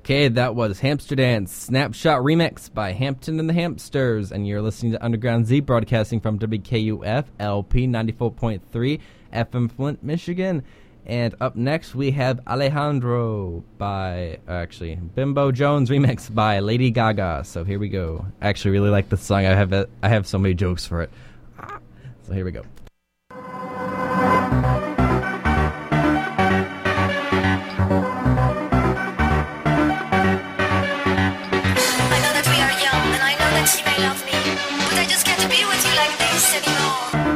Okay, that was Hamsterdance Snapshot Remix by Hampton and the Hamsters, and you're listening to Underground Z, broadcasting from WKUF LP 94.3 FM Flint, Michigan. And up next we have Alejandro by, Bimbo Jones remix by Lady Gaga. So here we go. I actually really like this song. I have so many jokes for it. So here we go. You may love me, but I just can't be with you like this anymore.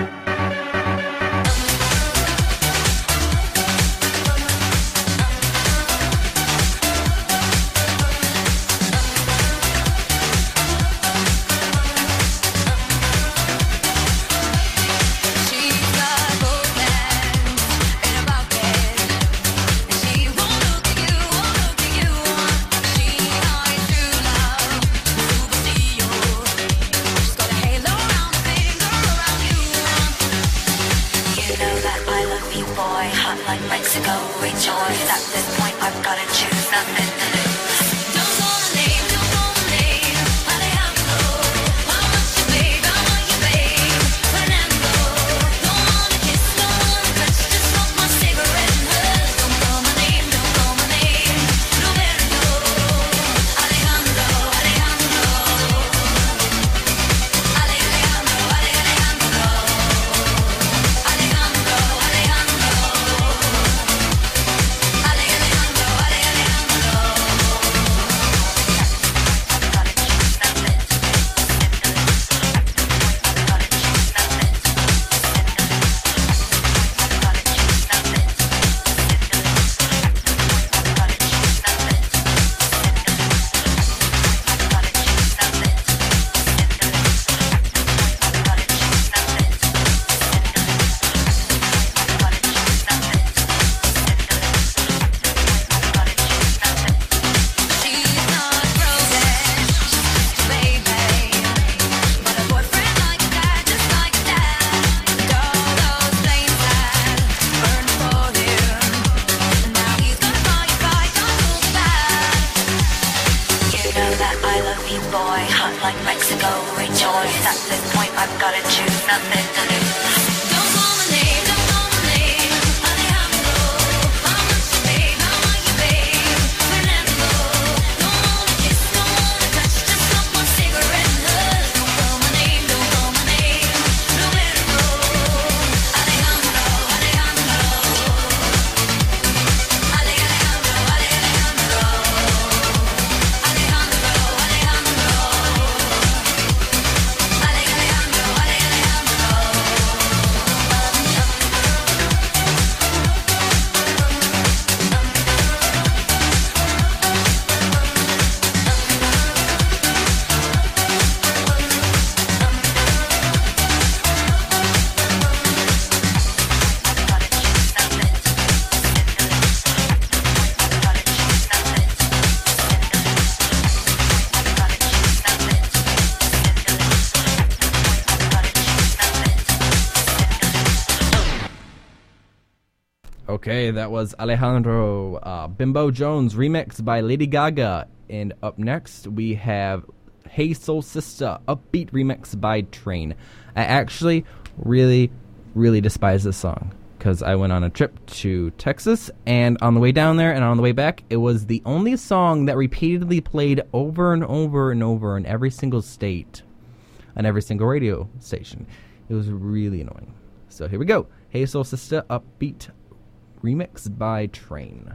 Okay, that was Alejandro, Bimbo Jones remix by Lady Gaga. And up next we have Hey Soul Sister, upbeat remix by Train. I actually really despise this song because I went on a trip to Texas, and on the way down there and on the way back, it was the only song that repeatedly played over and over and over in every single state, on every single radio station. It was really annoying. So here we go. Hey Soul Sister, upbeat remix by Train.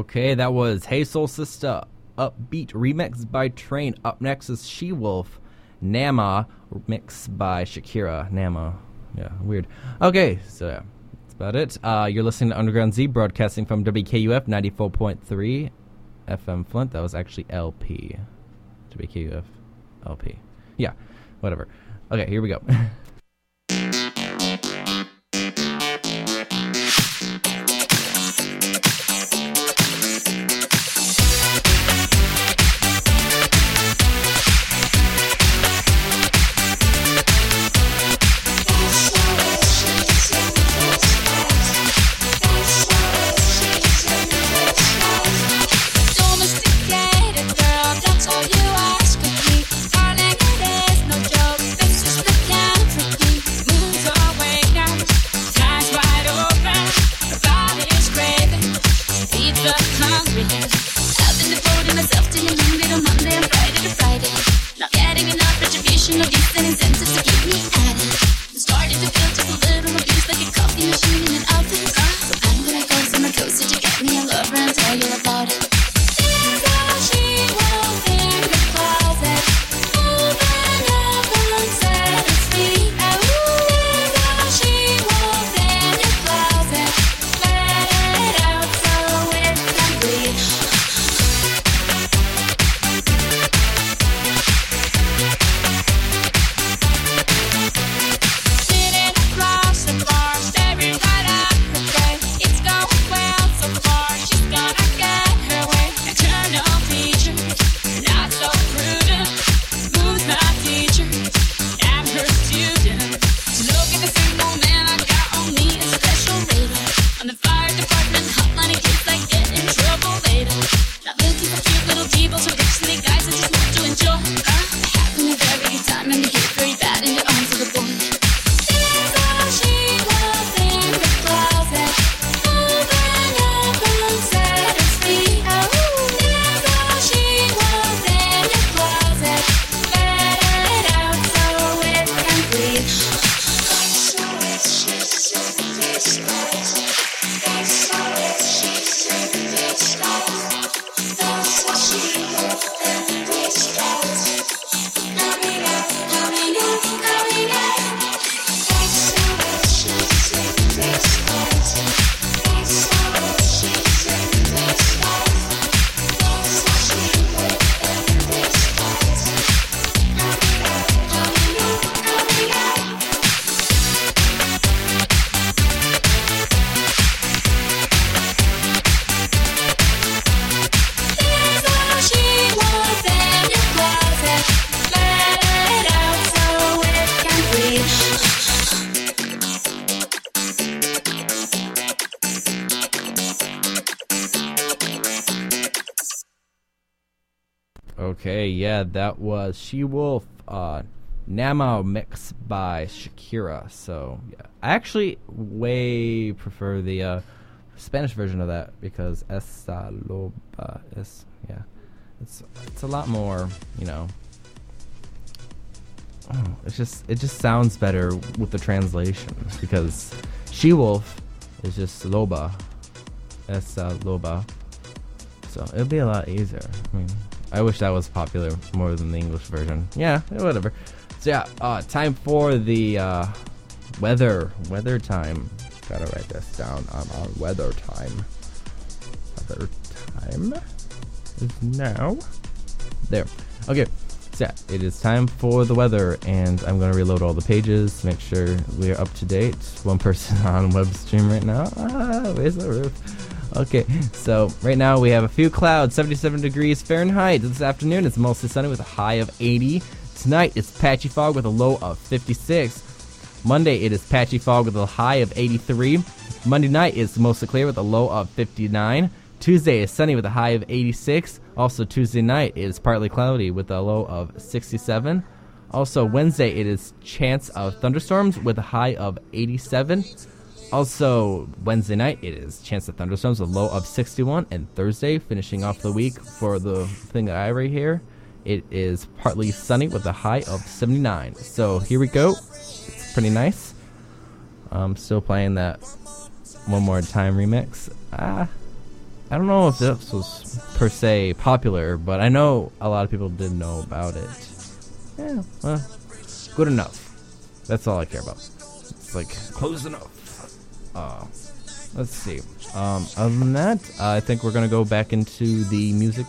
Okay, that was Hey Soul Sister, Upbeat remix by Train. Up next is She Wolf, Nama, mixed by Shakira. Nama. Yeah, weird. Okay, so yeah, that's about it. You're listening to Underground Z, broadcasting from WKUF 94.3 FM Flint. That was actually LP. WKUF LP. Yeah, whatever. Okay, here we go. Okay, yeah, that was She Wolf, Nama mixed by Shakira. So, yeah. I actually way prefer the Spanish version of that because Esa Loba is, yeah. It's a lot more, you know. Oh, it just sounds better with the translation because She Wolf is just Loba. Esa Loba. So, it'd be a lot easier. I mean, I wish that was popular more than the English version. Yeah, whatever. So yeah, time for the weather time. Gotta write this down. On weather time. Weather time is now. There. Okay. So yeah, it is time for the weather, and I'm gonna reload all the pages to make sure we are up to date. One person on web stream right now. Where's the roof? Okay, so right now we have a few clouds, 77 degrees Fahrenheit. This afternoon it's mostly sunny with a high of 80. Tonight it's patchy fog with a low of 56. Monday it is patchy fog with a high of 83. Monday night is mostly clear with a low of 59. Tuesday is sunny with a high of 86. Also Tuesday night is partly cloudy with a low of 67. Also Wednesday it is chance of thunderstorms with a high of 87. Also, Wednesday night, it is chance of thunderstorms, a low of 61. And Thursday, finishing off the week for the thing that I right here, it is partly sunny with a high of 79. So here we go. It's pretty nice. I'm still playing that One More Time remix. I don't know if this was per se popular, but I know a lot of people did know about it. Yeah, well, good enough. That's all I care about. It's like close enough. Let's see. Other than that, I think we're gonna go back into the music.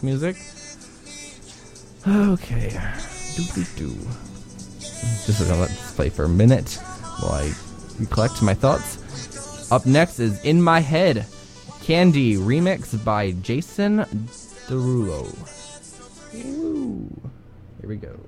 Okay. Do. Just gonna let this play for a minute while I recollect my thoughts. Up next is In My Head, Candy, remix by Jason Derulo. Ooh. Here we go.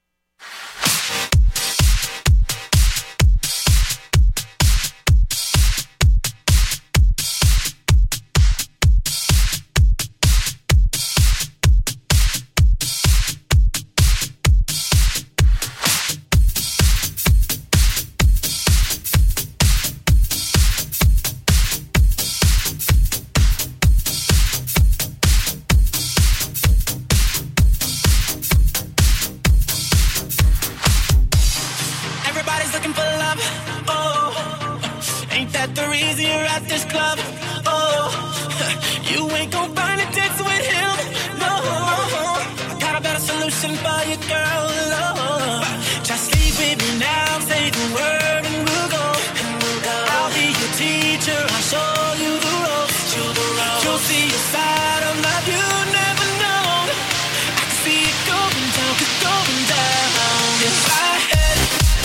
Everybody's looking for love. Oh, ain't that the reason you're at this club? Oh, you ain't gon' find a dance with him. No, I got a better solution for you, girl. Oh, just leave with me now, say the word, and we'll go. I'll be your teacher, I'll show you the ropes. You'll see a side of love you never known. I can see it going down, going down. If I had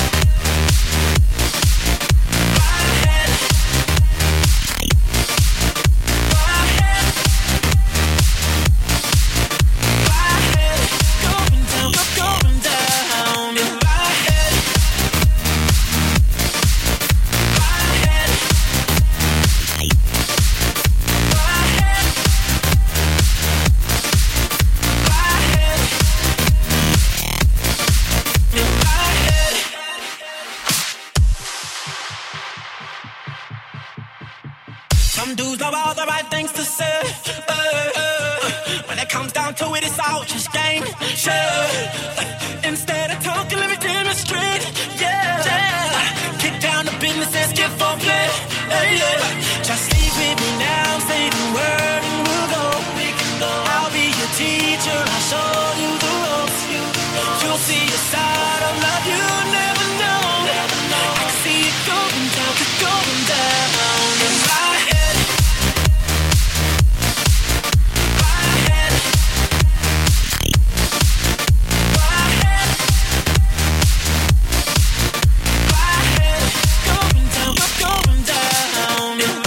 some dudes know all the right things to say. When it comes down to it, it's all just game. Instead of talking, let me demonstrate. Kick down the business and skip for play. Just leave with me now, say the word and we'll go. I'll be your teacher, I'll show you the ropes. You'll see a side of love you never know. I can see it going down, going down. In my head. Going down, going down.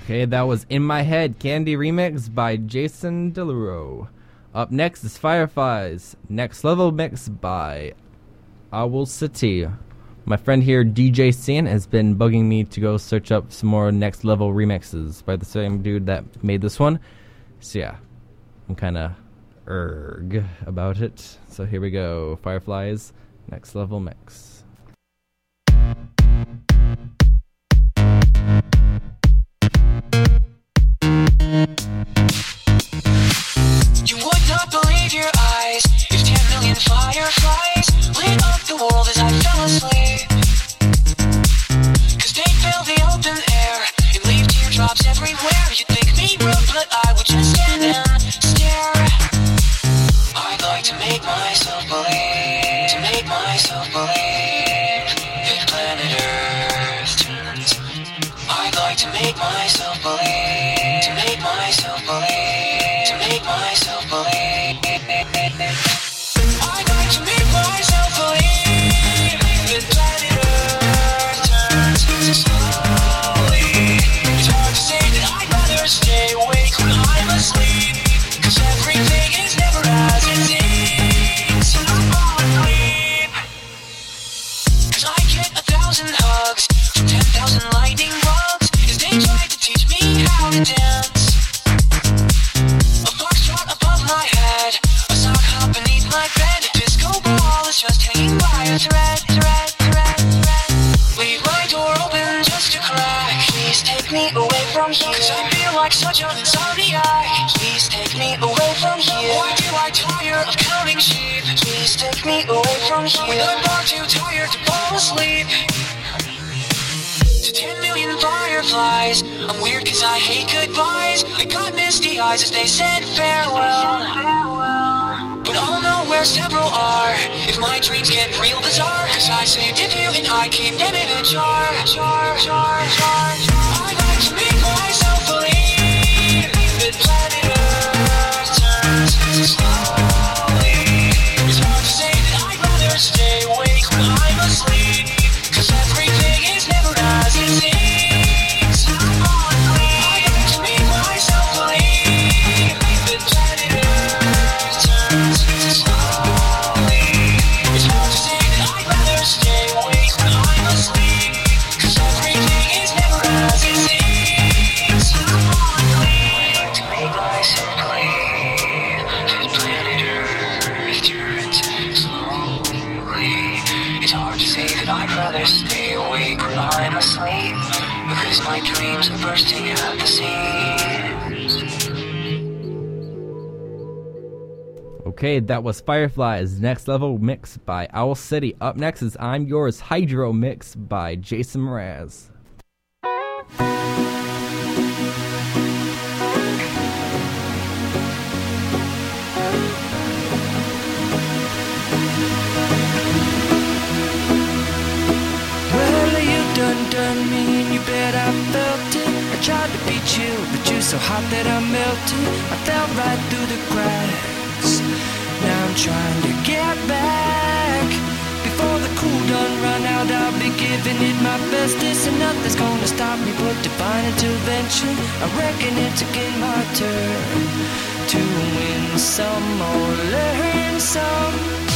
Okay, that was In My Head, Candy remix by Jason Derulo. Up next is Fireflies, Next Level mix by Owl City. My friend here, DJ San, has been bugging me to go search up some more Next Level remixes by the same dude that made this one. So yeah, I'm kind of about it. So here we go, Fireflies, Next Level mix. You would not believe your eyes if 10 million fireflies lit up the world as I fell asleep. 'Cause they'd fill the open air and leave teardrops everywhere. You'd think me rude, but I would just stand and stare. I'd like to make myself believe, that planet Earth turns. I'd like to make myself believe, to make myself believe, to make myself believe. I'd like to make myself believe that planet Earth turns slowly. It's hard to say that I'd rather stay awake when I'm asleep, 'cause everything is never as it seems. And I fall asleep, 'cause I get 1,000 hugs from 10,000 lightning bugs as they try to teach me how to dance. A foxtrot above my head, a sock hop beneath my bed, a disco ball is just hanging by a thread. Leave my door open just a crack. Please take me away from here, 'cause I feel like such an insomniac. Please take me away from here. Why do I tire of counting sheep? Please take me away from here, when I'm far too tired to fall asleep. To 10 million fireflies, I'm weird 'cause I hate goodbyes. I got misty eyes as they said farewell, but I'll know where several are if my dreams get real bizarre, 'cause I saved a few and I keep them in a jar. I'd like to make myself believe that planet Earth turns slowly. It's hard to say that I'd rather stay awake when I'm asleep, 'cause everything is never as it seems. I'm on sleep. I'd like to make myself believe that planet Earth turns slowly. It's hard to say that I'd rather stay awake when I'm asleep, 'cause everything is never as it seems. I'm on sleep. I'd like to make myself believe that planet Earth turns slowly. It's hard to say that I'd rather stay awake when I'm asleep, because my dreams are bursting at the seams. Okay, that was Fireflies, Next Level mix by Owl City. Up next is I'm Yours, Hydro mix by Jason Mraz. Well, you done me and you bet I felt it. I tried to beat you, but you're so hot that I melted. I fell right through the cracks. Now I'm trying to get back. Before the cool done run out, I'll be giving it my bestest, and nothing's gonna stop me but divine intervention. I reckon it's again my turn to win some or learn some.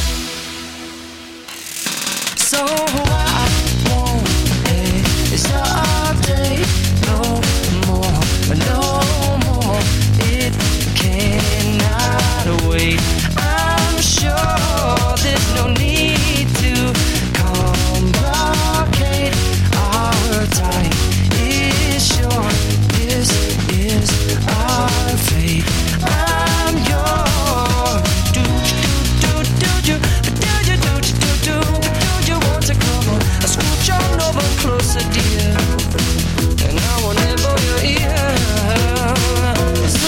So I won't hesitate no more, no more. It cannot wait. I'm sure there's no need to complicate. Our time is short. This is our fate. I'm yours. Do you want to come on? I scooch on over closer, dear, and I will nibble your ear. So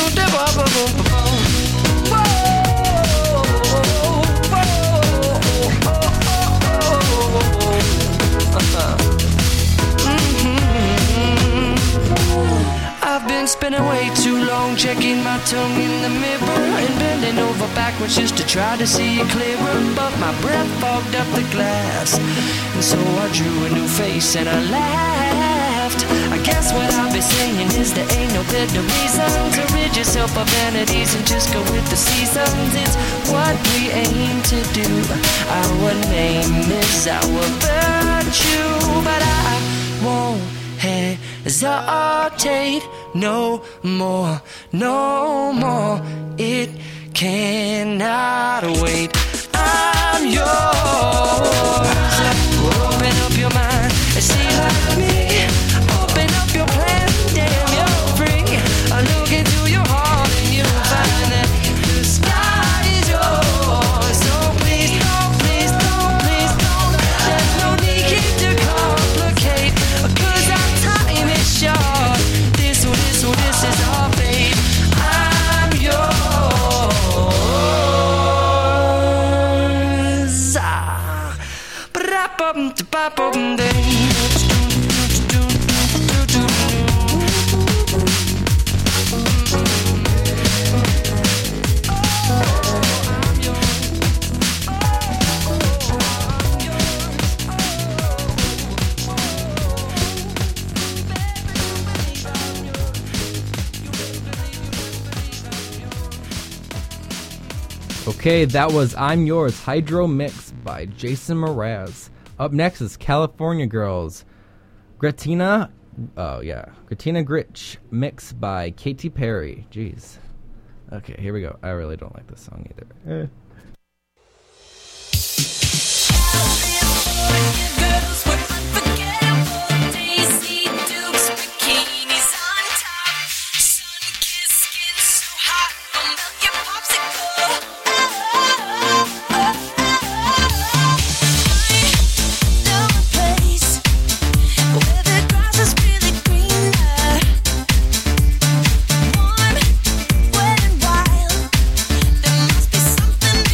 I've been spending way too long checking my tongue in the mirror and bending over backwards just to try to see it clearer, but my breath fogged up the glass, and so I drew a new face and I laughed. left. I guess what I'll be saying is there ain't no better reason to rid yourself of vanities and just go with the seasons. It's what we aim to do. Our name is our virtue, but I won't hesitate no more, no more. It cannot wait. I'm yours. Open up your mind and see like me. Open up your plan, damn, you're free. I look into your heart and you'll find that the sky is yours. So please don't, please don't, please don't. There's no need to complicate, 'cause our time is short. This is our fate. I'm yours. Okay, that was I'm Yours, Hydro Mix by Jason Mraz. Up next is California Girls. Gratina Gritch, mix by Katy Perry. Jeez. Okay, here we go. I really don't like this song either. Girls were unforgettable. Daisy Dukes, bikinis on top. Sun-kissed skin so hot, I'll melt your popsicle. I know a place where the grass is really greener. Warm, wet and wild. There must be something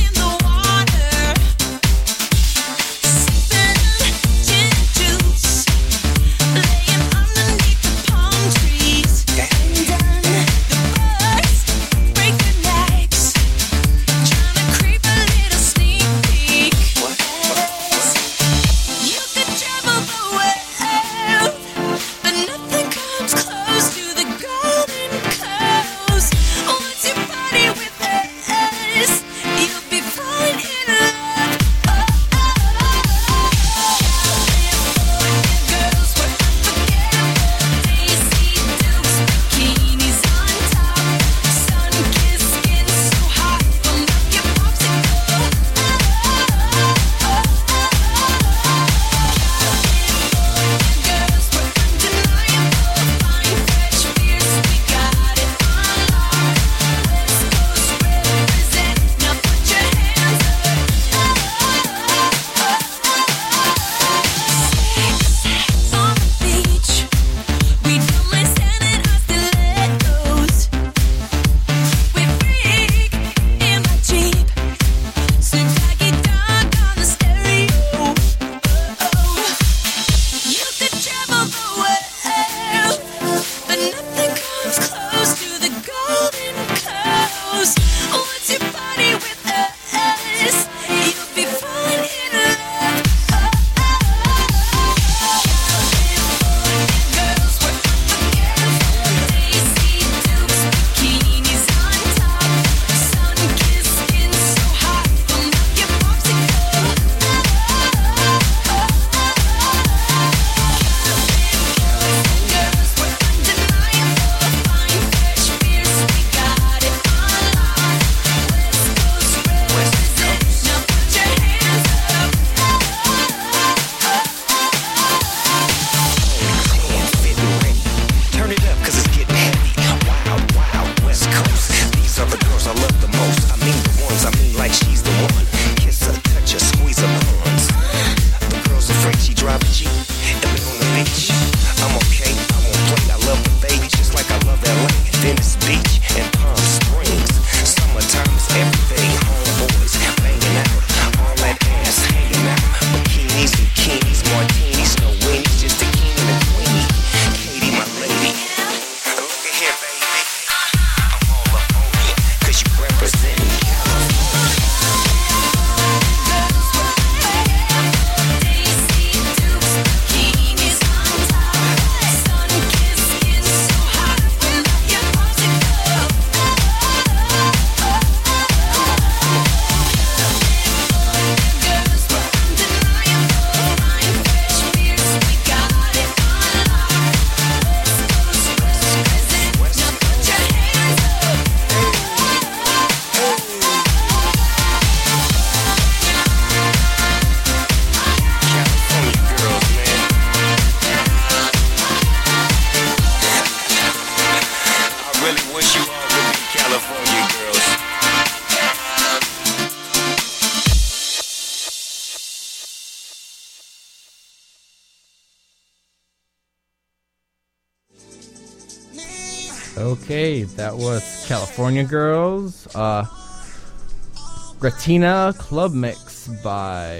Okay, that was California Girls. Gratina Club Mix by